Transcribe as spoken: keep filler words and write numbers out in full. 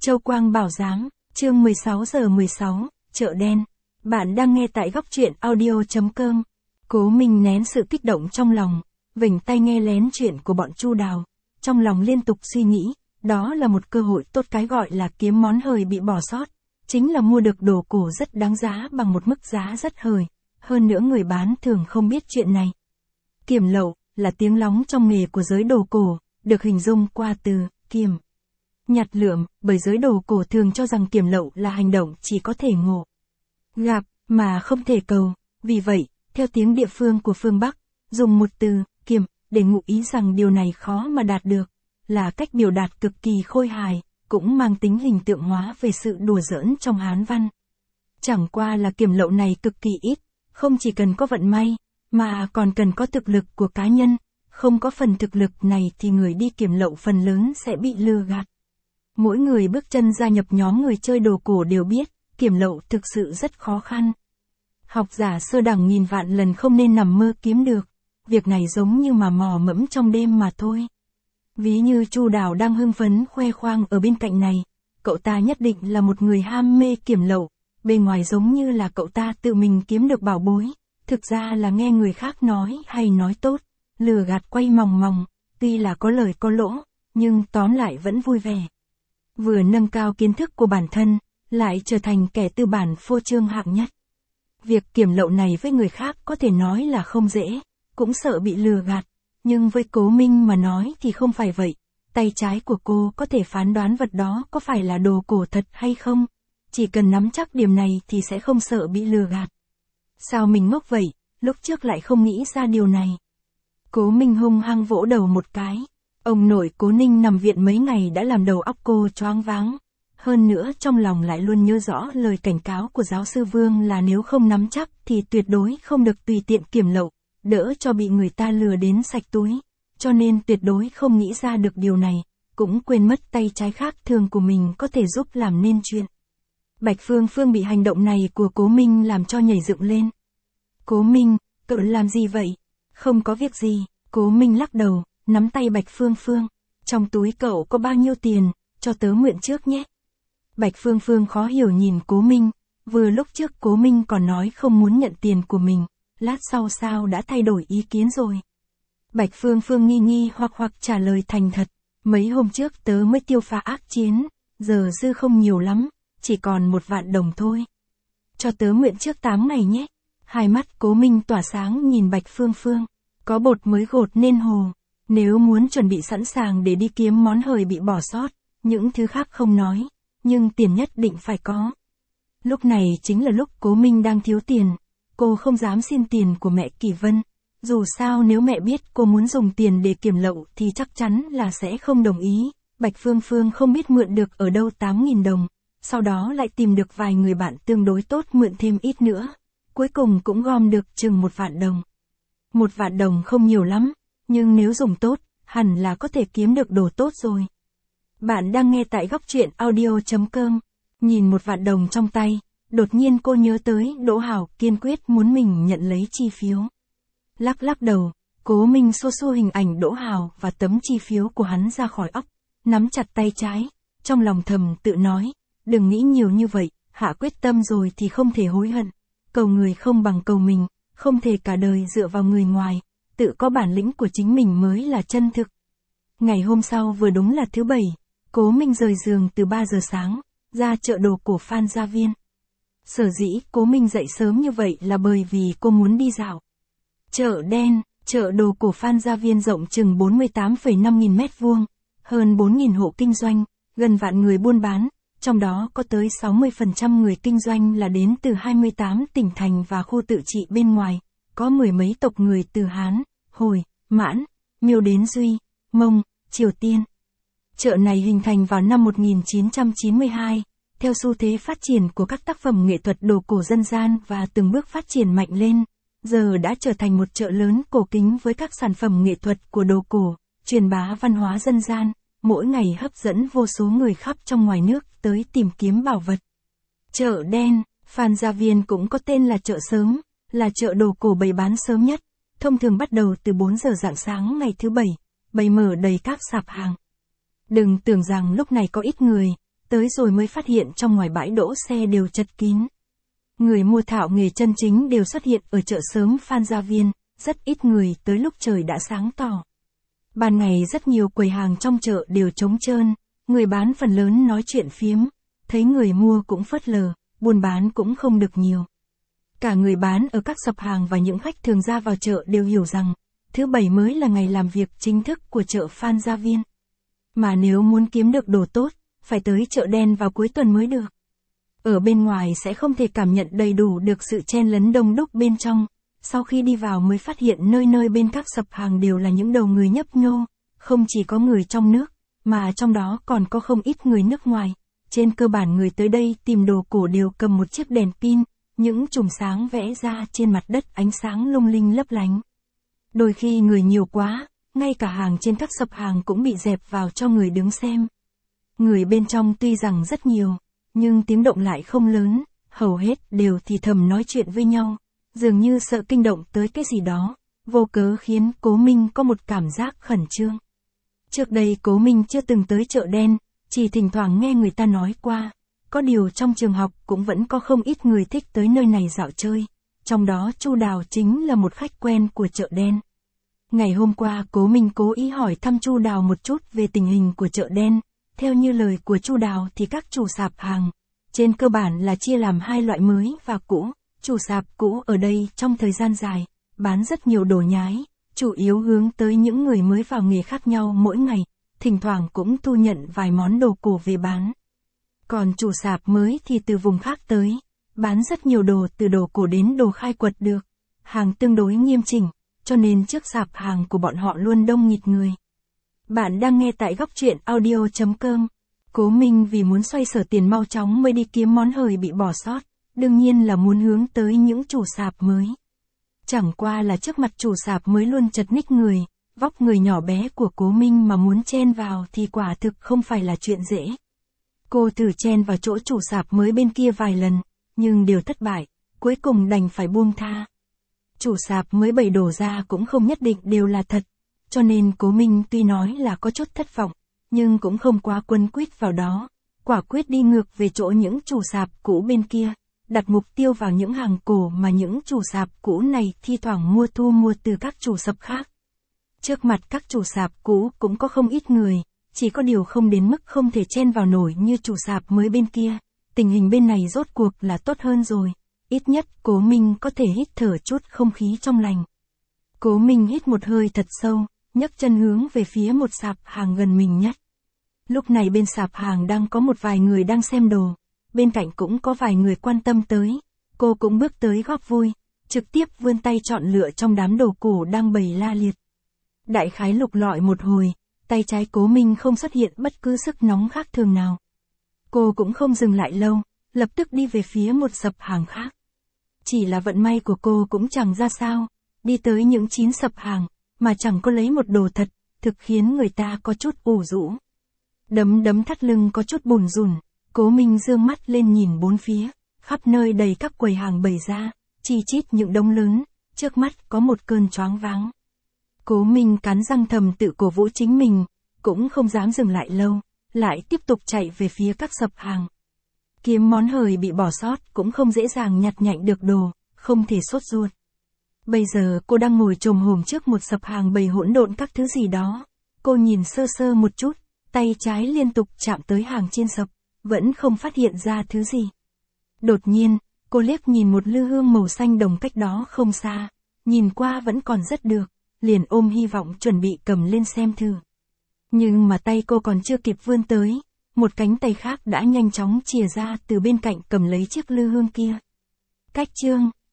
Châu Quang Bảo Giám, chương mười sáu giờ mười sáu, chợ đen. Bạn đang nghe tại góc truyện audio chấm com. Cố Minh nén sự kích động trong lòng, vểnh tay nghe lén chuyện của bọn Chu Đào, trong lòng liên tục suy nghĩ, đó là một cơ hội tốt, cái gọi là kiếm món hời bị bỏ sót, chính là mua được đồ cổ rất đáng giá bằng một mức giá rất hời, hơn nữa người bán thường không biết chuyện này. Kiểm lậu là tiếng lóng trong nghề của giới đồ cổ, được hình dung qua từ kiểm, nhặt lượm, bởi giới đồ cổ thường cho rằng kiểm lậu là hành động chỉ có thể ngộ gặp mà không thể cầu, vì vậy, theo tiếng địa phương của phương Bắc, dùng một từ kiểm để ngụ ý rằng điều này khó mà đạt được, là cách biểu đạt cực kỳ khôi hài, cũng mang tính hình tượng hóa về sự đùa giỡn trong Hán văn. Chẳng qua là kiểm lậu này cực kỳ ít, không chỉ cần có vận may, mà còn cần có thực lực của cá nhân, không có phần thực lực này thì người đi kiểm lậu phần lớn sẽ bị lừa gạt. Mỗi người bước chân gia nhập nhóm người chơi đồ cổ đều biết, kiểm lậu thực sự rất khó khăn. Học giả sơ đẳng nghìn vạn lần không nên nằm mơ kiếm được, việc này giống như mà mò mẫm trong đêm mà thôi. Ví như Chu Đào đang hưng phấn khoe khoang ở bên cạnh này, cậu ta nhất định là một người ham mê kiểm lậu, bề ngoài giống như là cậu ta tự mình kiếm được bảo bối, thực ra là nghe người khác nói hay nói tốt, lừa gạt quay mòng mòng, tuy là có lời có lỗ, nhưng tóm lại vẫn vui vẻ. Vừa nâng cao kiến thức của bản thân, lại trở thành kẻ tư bản phô trương hạng nhất. Việc kiểm lậu này với người khác có thể nói là không dễ, cũng sợ bị lừa gạt, nhưng với Cố Minh mà nói thì không phải vậy. Tay trái của cô có thể phán đoán vật đó có phải là đồ cổ thật hay không, chỉ cần nắm chắc điểm này thì sẽ không sợ bị lừa gạt. Sao mình ngốc vậy, lúc trước lại không nghĩ ra điều này. Cố Minh hung hăng vỗ đầu một cái. Ông nội Cố Ninh nằm viện mấy ngày đã làm đầu óc cô choáng váng. Hơn nữa trong lòng lại luôn nhớ rõ lời cảnh cáo của giáo sư Vương là nếu không nắm chắc thì tuyệt đối không được tùy tiện kiểm lậu, đỡ cho bị người ta lừa đến sạch túi. Cho nên tuyệt đối không nghĩ ra được điều này, cũng quên mất tay trái khác thường của mình có thể giúp làm nên chuyện. Bạch Phương Phương bị hành động này của Cố Minh làm cho nhảy dựng lên. Cố Minh, cậu làm gì vậy? Không có việc gì, Cố Minh lắc đầu, nắm tay Bạch Phương Phương. Trong túi cậu có bao nhiêu tiền, cho tớ mượn trước nhé. Bạch Phương Phương khó hiểu nhìn Cố Minh, vừa lúc trước Cố Minh còn nói không muốn nhận tiền của mình, lát sau sao đã thay đổi ý kiến rồi. Bạch Phương Phương nghi nghi hoặc hoặc trả lời thành thật, mấy hôm trước tớ mới tiêu pha ác chiến, giờ dư không nhiều lắm, chỉ còn một vạn đồng thôi. Cho tớ mượn trước tám ngày nhé. Hai mắt Cố Minh tỏa sáng nhìn Bạch Phương Phương, có bột mới gột nên hồ, nếu muốn chuẩn bị sẵn sàng để đi kiếm món hời bị bỏ sót, những thứ khác không nói, nhưng tiền nhất định phải có. Lúc này chính là lúc Cố Minh đang thiếu tiền, cô không dám xin tiền của mẹ Kỳ Vân. Dù sao nếu mẹ biết cô muốn dùng tiền để kiểm lậu thì chắc chắn là sẽ không đồng ý. Bạch Phương Phương không biết mượn được ở đâu tám nghìn đồng, sau đó lại tìm được vài người bạn tương đối tốt mượn thêm ít nữa. Cuối cùng cũng gom được chừng một vạn đồng. Một vạn đồng không nhiều lắm, nhưng nếu dùng tốt, hẳn là có thể kiếm được đồ tốt rồi. Bạn đang nghe tại góc truyện audio chấm com. Nhìn một vạn đồng trong tay, đột nhiên cô nhớ tới Đỗ Hào kiên quyết muốn mình nhận lấy chi phiếu. Lắc lắc đầu, Cố Minh xô xô hình ảnh Đỗ Hào và tấm chi phiếu của hắn ra khỏi óc, nắm chặt tay trái, trong lòng thầm tự nói, đừng nghĩ nhiều như vậy, hạ quyết tâm rồi thì không thể hối hận. Cầu người không bằng cầu mình, không thể cả đời dựa vào người ngoài, tự có bản lĩnh của chính mình mới là chân thực. Ngày hôm sau vừa đúng là thứ bảy, Cố Minh rời giường từ ba giờ sáng, ra chợ đồ cổ Phan Gia Viên. Sở dĩ Cố Minh dậy sớm như vậy là bởi vì cô muốn đi dạo. Chợ đen, chợ đồ cổ Phan Gia Viên rộng chừng bốn mươi tám phẩy năm nghìn mét vuông, hơn bốn nghìn hộ kinh doanh, gần vạn người buôn bán, trong đó có tới sáu mươi phần trăm người kinh doanh là đến từ hai mươi tám tỉnh thành và khu tự trị bên ngoài, có mười mấy tộc người từ Hán, Hồi, Mãn, Miêu đến Duy, Mông, Triều Tiên. Chợ này hình thành vào năm một nghìn chín trăm chín mươi hai, theo xu thế phát triển của các tác phẩm nghệ thuật đồ cổ dân gian và từng bước phát triển mạnh lên, giờ đã trở thành một chợ lớn cổ kính với các sản phẩm nghệ thuật của đồ cổ, truyền bá văn hóa dân gian, mỗi ngày hấp dẫn vô số người khắp trong ngoài nước tới tìm kiếm bảo vật. Chợ đen, Phan Gia Viên cũng có tên là chợ sớm, là chợ đồ cổ bày bán sớm nhất, thông thường bắt đầu từ bốn giờ rạng sáng ngày thứ bảy, bày mở đầy các sạp hàng. Đừng tưởng rằng lúc này có ít người, tới rồi mới phát hiện trong ngoài bãi đỗ xe đều chật kín. Người mua thạo nghề chân chính đều xuất hiện ở chợ sớm Phan Gia Viên, rất ít người tới lúc trời đã sáng tỏ. Ban ngày rất nhiều quầy hàng trong chợ đều trống trơn, người bán phần lớn nói chuyện phiếm, thấy người mua cũng phớt lờ, buôn bán cũng không được nhiều. Cả người bán ở các sập hàng và những khách thường ra vào chợ đều hiểu rằng, thứ bảy mới là ngày làm việc chính thức của chợ Phan Gia Viên. Mà nếu muốn kiếm được đồ tốt, phải tới chợ đen vào cuối tuần mới được. Ở bên ngoài sẽ không thể cảm nhận đầy đủ được sự chen lấn đông đúc bên trong, sau khi đi vào mới phát hiện nơi nơi bên các sập hàng đều là những đầu người nhấp nhô, không chỉ có người trong nước, mà trong đó còn có không ít người nước ngoài. Trên cơ bản người tới đây tìm đồ cổ đều cầm một chiếc đèn pin, những chùm sáng vẽ ra trên mặt đất ánh sáng lung linh lấp lánh. Đôi khi người nhiều quá, ngay cả hàng trên các sập hàng cũng bị dẹp vào cho người đứng xem. Người bên trong tuy rằng rất nhiều, nhưng tiếng động lại không lớn, hầu hết đều thì thầm nói chuyện với nhau, dường như sợ kinh động tới cái gì đó, vô cớ khiến Cố Minh có một cảm giác khẩn trương. Trước đây Cố Minh chưa từng tới chợ đen, chỉ thỉnh thoảng nghe người ta nói qua, có điều trong trường học cũng vẫn có không ít người thích tới nơi này dạo chơi, trong đó Chu Đào chính là một khách quen của chợ đen. Ngày hôm qua Cố Minh cố ý hỏi thăm Chu Đào một chút về tình hình của chợ đen, theo như lời của Chu Đào thì các chủ sạp hàng, trên cơ bản là chia làm hai loại mới và cũ. Chủ sạp cũ ở đây trong thời gian dài, bán rất nhiều đồ nhái, chủ yếu hướng tới những người mới vào nghề khác nhau mỗi ngày, thỉnh thoảng cũng thu nhận vài món đồ cổ về bán. Còn chủ sạp mới thì từ vùng khác tới, bán rất nhiều đồ từ đồ cổ đến đồ khai quật được, hàng tương đối nghiêm chỉnh, cho nên trước sạp hàng của bọn họ luôn đông nghịt người. Bạn đang nghe tại góc truyện audio chấm com. Cố Minh vì muốn xoay sở tiền mau chóng mới đi kiếm món hời bị bỏ sót, đương nhiên là muốn hướng tới những chủ sạp mới. Chẳng qua là trước mặt chủ sạp mới luôn chật ních người, vóc người nhỏ bé của Cố Minh mà muốn chen vào thì quả thực không phải là chuyện dễ. Cô thử chen vào chỗ chủ sạp mới bên kia vài lần, nhưng đều thất bại, cuối cùng đành phải buông tha. Chủ sạp mới bày đổ ra cũng không nhất định đều là thật, cho nên Cố Minh tuy nói là có chút thất vọng, nhưng cũng không quá quấn quýt vào đó, quả quyết đi ngược về chỗ những chủ sạp cũ bên kia, đặt mục tiêu vào những hàng cổ mà những chủ sạp cũ này thi thoảng mua thu mua từ các chủ sạp khác. Trước mặt các chủ sạp cũ cũng có không ít người, chỉ có điều không đến mức không thể chen vào nổi như chủ sạp mới bên kia, tình hình bên này rốt cuộc là tốt hơn rồi, ít nhất Cố Minh có thể hít thở chút không khí trong lành. Cố Minh hít một hơi thật sâu, nhấc chân hướng về phía một sạp hàng gần mình nhất. Lúc này bên sạp hàng đang có một vài người đang xem đồ, bên cạnh cũng có vài người quan tâm tới, cô cũng bước tới góp vui, trực tiếp vươn tay chọn lựa trong đám đồ cổ đang bày la liệt. Đại khái lục lọi một hồi, tay trái Cố Minh không xuất hiện bất cứ sức nóng khác thường nào. Cô cũng không dừng lại lâu, lập tức đi về phía một sập hàng khác. Chỉ là vận may của cô cũng chẳng ra sao, đi tới những chín sập hàng, mà chẳng có lấy một đồ thật, thực khiến người ta có chút ủ rũ. Đấm đấm thắt lưng có chút bùn rùn, Cố Minh dương mắt lên nhìn bốn phía, khắp nơi đầy các quầy hàng bày ra, chi chít những đống lớn, trước mắt có một cơn choáng váng. Cố Minh cắn răng thầm tự cổ vũ chính mình, cũng không dám dừng lại lâu, lại tiếp tục chạy về phía các sập hàng. Kiếm món hời bị bỏ sót cũng không dễ dàng nhặt nhạnh được đồ, không thể sốt ruột. Bây giờ cô đang ngồi chồm hổm trước một sập hàng bày hỗn độn các thứ gì đó, cô nhìn sơ sơ một chút, tay trái liên tục chạm tới hàng trên sập, vẫn không phát hiện ra thứ gì. Đột nhiên, cô liếc nhìn một lư hương màu xanh đồng cách đó không xa, nhìn qua vẫn còn rất được, liền ôm hy vọng chuẩn bị cầm lên xem thử. Nhưng mà tay cô còn chưa kịp vươn tới, một cánh tay khác đã nhanh chóng chìa ra từ bên cạnh cầm lấy chiếc lư hương kia. Cách chương